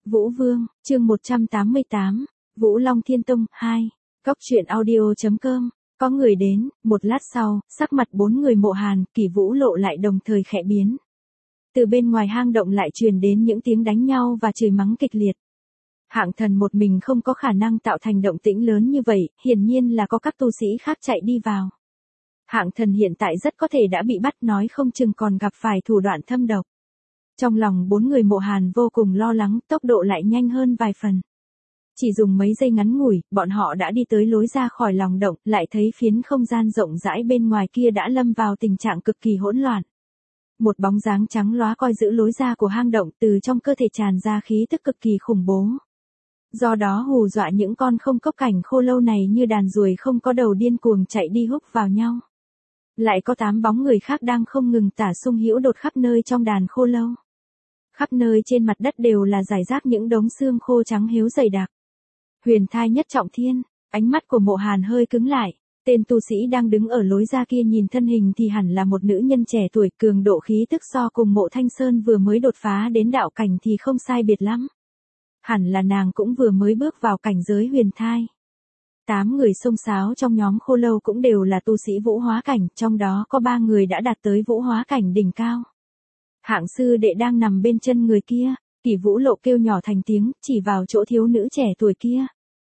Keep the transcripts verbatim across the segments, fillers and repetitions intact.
Vũ Vương, chương một trăm tám mươi tám, Vũ Long Thiên Tông, hai. Cóc truyện audio chấm com. Có người đến, một lát sau, sắc mặt bốn người Mộ Hàn, Kỷ Vũ Lộ lại đồng thời khẽ biến. Từ bên ngoài hang động lại truyền đến những tiếng đánh nhau và chửi mắng kịch liệt. Hạng Thần một mình không có khả năng tạo thành động tĩnh lớn như vậy, hiển nhiên là có các tu sĩ khác chạy đi vào. Hạng Thần hiện tại rất có thể đã bị bắt, nói không chừng còn gặp phải thủ đoạn thâm độc. Trong lòng bốn người Mộ Hàn vô cùng lo lắng, tốc độ lại nhanh hơn vài phần. Chỉ dùng mấy giây ngắn ngủi, bọn họ đã đi tới lối ra khỏi lòng động, lại thấy phiến không gian rộng rãi bên ngoài kia đã lâm vào tình trạng cực kỳ hỗn loạn. Một bóng dáng trắng lóa coi giữ lối ra của hang động, từ trong cơ thể tràn ra khí tức cực kỳ khủng bố. Do đó hù dọa những con không cốc cảnh khô lâu này như đàn ruồi không có đầu điên cuồng chạy đi húc vào nhau. Lại có tám bóng người khác đang không ngừng tả sung hữu đột khắp nơi trong đàn khô lâu. Khắp nơi trên mặt đất đều là rải rác những đống xương khô trắng héo dày đặc. Huyền thai nhất trọng thiên, ánh mắt của Mộ Hàn hơi cứng lại. Tên tu sĩ đang đứng ở lối ra kia nhìn thân hình thì hẳn là một nữ nhân trẻ tuổi, cường độ khí tức so cùng Mộ Thanh Sơn vừa mới đột phá đến đạo cảnh thì không sai biệt lắm. Hẳn là nàng cũng vừa mới bước vào cảnh giới huyền thai. Tám người xông xáo trong nhóm khô lâu cũng đều là tu sĩ vũ hóa cảnh, trong đó có ba người đã đạt tới vũ hóa cảnh đỉnh cao. Hạng sư đệ đang nằm bên chân người kia, Kỷ Vũ Lộ kêu nhỏ thành tiếng, chỉ vào chỗ thiếu nữ trẻ tuổi kia.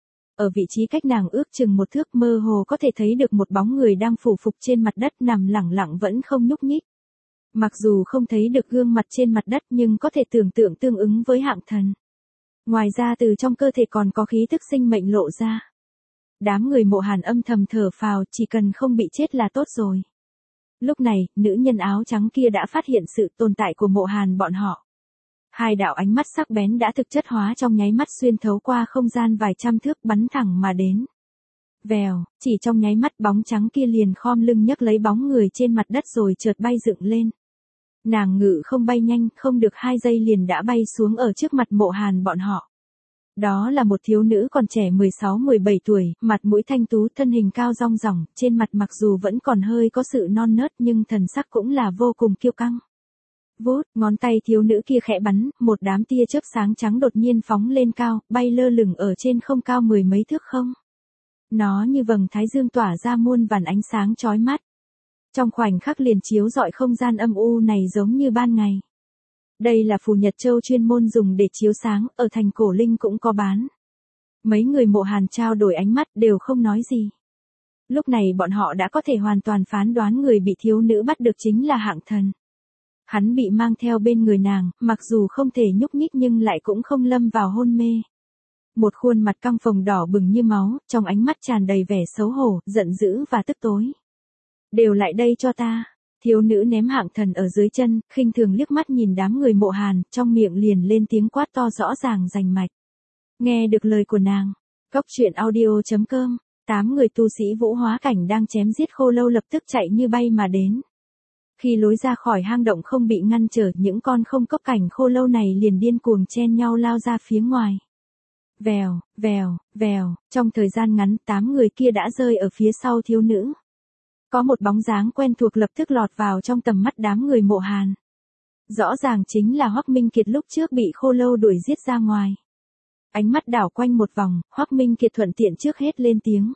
Ở vị trí cách nàng ước chừng một thước, mơ hồ có thể thấy được một bóng người đang phủ phục trên mặt đất nằm lẳng lặng vẫn không nhúc nhích. Mặc dù không thấy được gương mặt trên mặt đất nhưng có thể tưởng tượng tương ứng với Hạng Thần. Ngoài ra từ trong cơ thể còn có khí tức sinh mệnh lộ ra. Đám người Mộ Hàn âm thầm thở phào, chỉ cần không bị chết là tốt rồi. Lúc này, nữ nhân áo trắng kia đã phát hiện sự tồn tại của Mộ Hàn bọn họ. Hai đạo ánh mắt sắc bén đã thực chất hóa trong nháy mắt xuyên thấu qua không gian vài trăm thước bắn thẳng mà đến. Vèo, chỉ trong nháy mắt bóng trắng kia liền khom lưng nhấc lấy bóng người trên mặt đất rồi chợt bay dựng lên. Nàng ngự không bay nhanh, không được hai giây liền đã bay xuống ở trước mặt Mộ Hàn bọn họ. Đó là một thiếu nữ còn trẻ mười sáu mười bảy tuổi, mặt mũi thanh tú, thân hình cao rong ròng, trên mặt mặc dù vẫn còn hơi có sự non nớt nhưng thần sắc cũng là vô cùng kiêu căng. Vút, ngón tay thiếu nữ kia khẽ bắn, một đám tia chớp sáng trắng đột nhiên phóng lên cao, bay lơ lửng ở trên không cao mười mấy thước không. Nó như vầng thái dương tỏa ra muôn vàn ánh sáng chói mắt. Trong khoảnh khắc liền chiếu rọi không gian âm u này giống như ban ngày. Đây là phù Nhật Châu chuyên môn dùng để chiếu sáng, ở thành Cổ Linh cũng có bán. Mấy người Mộ Hàn trao đổi ánh mắt đều không nói gì. Lúc này bọn họ đã có thể hoàn toàn phán đoán người bị thiếu nữ bắt được chính là Hạng Thần. Hắn bị mang theo bên người nàng, mặc dù không thể nhúc nhích nhưng lại cũng không lâm vào hôn mê. Một khuôn mặt căng phồng đỏ bừng như máu, trong ánh mắt tràn đầy vẻ xấu hổ, giận dữ và tức tối. Đều lại đây cho ta. Thiếu nữ ném Hạng Thần ở dưới chân, khinh thường liếc mắt nhìn đám người Mộ Hàn, trong miệng liền lên tiếng quát to rõ ràng rành mạch. Nghe được lời của nàng, Cóc truyện audio chấm com, tám người tu sĩ vũ hóa cảnh đang chém giết khô lâu lập tức chạy như bay mà đến. Khi lối ra khỏi hang động không bị ngăn trở, những con không cốc cảnh khô lâu này liền điên cuồng chen nhau lao ra phía ngoài. Vèo, vèo, vèo, trong thời gian ngắn tám người kia đã rơi ở phía sau thiếu nữ. Có một bóng dáng quen thuộc lập tức lọt vào trong tầm mắt đám người Mộ Hàn. Rõ ràng chính là Hoắc Minh Kiệt lúc trước bị khô lâu đuổi giết ra ngoài. Ánh mắt đảo quanh một vòng, Hoắc Minh Kiệt thuận tiện trước hết lên tiếng.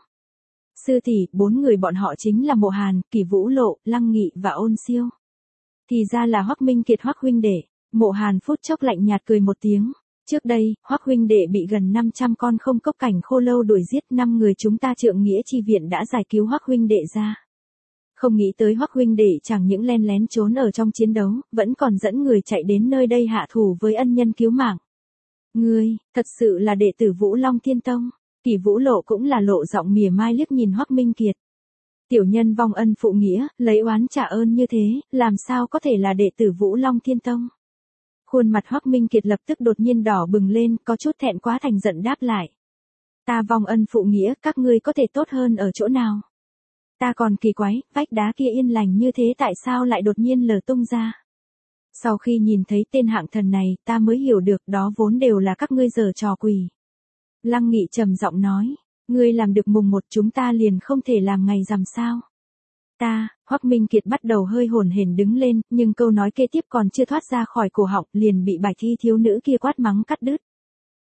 Sư tỷ, bốn người bọn họ chính là Mộ Hàn, Kỷ Vũ Lộ, Lăng Nghị và Ôn Siêu. Thì ra là Hoắc Minh Kiệt Hoắc huynh đệ. Mộ Hàn phút chốc lạnh nhạt cười một tiếng. Trước đây, Hoắc huynh đệ bị gần năm trăm con không cốc cảnh khô lâu đuổi giết, năm người chúng ta Trượng Nghĩa chi viện đã giải cứu Hoắc huynh đệ ra. Không nghĩ tới Hoắc huynh đệ chẳng những len lén trốn ở trong chiến đấu, vẫn còn dẫn người chạy đến nơi đây hạ thủ với ân nhân cứu mạng. Ngươi, thật sự là đệ tử Vũ Long Thiên Tông. Kỷ Vũ Lộ cũng là lộ giọng mỉa mai liếc nhìn Hoắc Minh Kiệt. Tiểu nhân vong ân phụ nghĩa, lấy oán trả ơn như thế, làm sao có thể là đệ tử Vũ Long Thiên Tông. Khuôn mặt Hoắc Minh Kiệt lập tức đột nhiên đỏ bừng lên, có chút thẹn quá thành giận đáp lại. Ta vong ân phụ nghĩa, các ngươi có thể tốt hơn ở chỗ nào? Ta còn kỳ quái, vách đá kia yên lành như thế tại sao lại đột nhiên lở tung ra? Sau khi nhìn thấy tên Hạng Thần này, ta mới hiểu được đó vốn đều là các ngươi giở trò quỷ. Lăng Nghị trầm giọng nói, ngươi làm được mùng một chúng ta liền không thể làm ngày rằm sao? Ta, Hoắc Minh Kiệt bắt đầu hơi hồn hển đứng lên, nhưng câu nói kế tiếp còn chưa thoát ra khỏi cổ họng, liền bị Bạch Y thiếu nữ kia quát mắng cắt đứt.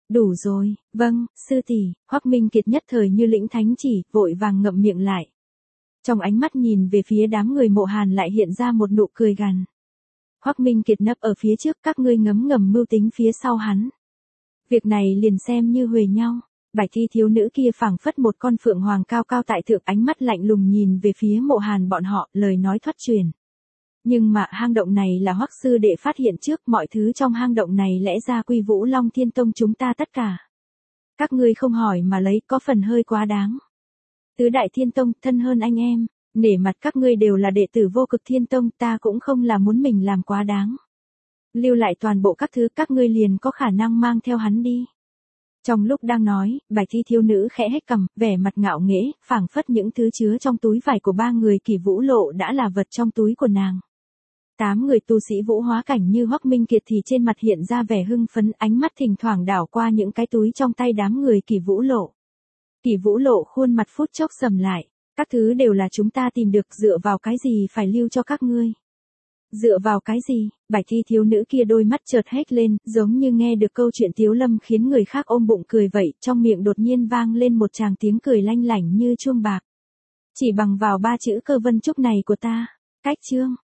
Đủ rồi, vâng, sư tỷ. Hoắc Minh Kiệt nhất thời như lĩnh thánh chỉ, vội vàng ngậm miệng lại. Trong ánh mắt nhìn về phía đám người Mộ Hàn lại hiện ra một nụ cười gằn. Hoắc Minh Kiệt nấp ở phía trước, các ngươi ngấm ngầm mưu tính phía sau hắn. Việc này liền xem như huề nhau. Bạch y thiếu nữ kia phảng phất một con phượng hoàng cao cao tại thượng, ánh mắt lạnh lùng nhìn về phía Mộ Hàn bọn họ, lời nói thoát truyền. Nhưng mà hang động này là Hoắc sư đệ phát hiện trước, mọi thứ trong hang động này lẽ ra quy Vũ Long Thiên Tông chúng ta tất cả. Các ngươi không hỏi mà lấy có phần hơi quá đáng. Tứ đại Thiên Tông thân hơn anh em, nể mặt các ngươi đều là đệ tử Vô Cực Thiên Tông, ta cũng không là muốn mình làm quá đáng. Lưu lại toàn bộ các thứ, các ngươi liền có khả năng mang theo hắn đi. Trong lúc đang nói, Bạch y thiếu nữ khẽ hét cằm, vẻ mặt ngạo nghễ, phảng phất những thứ chứa trong túi vải của ba người Kỳ Vũ Lộ đã là vật trong túi của nàng. Tám người tu sĩ vũ hóa cảnh như Hoắc Minh Kiệt thì trên mặt hiện ra vẻ hưng phấn, ánh mắt thỉnh thoảng đảo qua những cái túi trong tay đám người Kỳ Vũ Lộ. Kỳ Vũ Lộ khuôn mặt phút chốc sầm lại, các thứ đều là chúng ta tìm được, dựa vào cái gì phải lưu cho các ngươi? Dựa vào cái gì? Bạch y thiếu nữ kia đôi mắt chợt hét lên, giống như nghe được câu chuyện Tiếu Lâm khiến người khác ôm bụng cười vậy, trong miệng đột nhiên vang lên một tràng tiếng cười lanh lảnh như chuông bạc. Chỉ bằng vào ba chữ Cơ Vân Trúc này của ta, cách chương.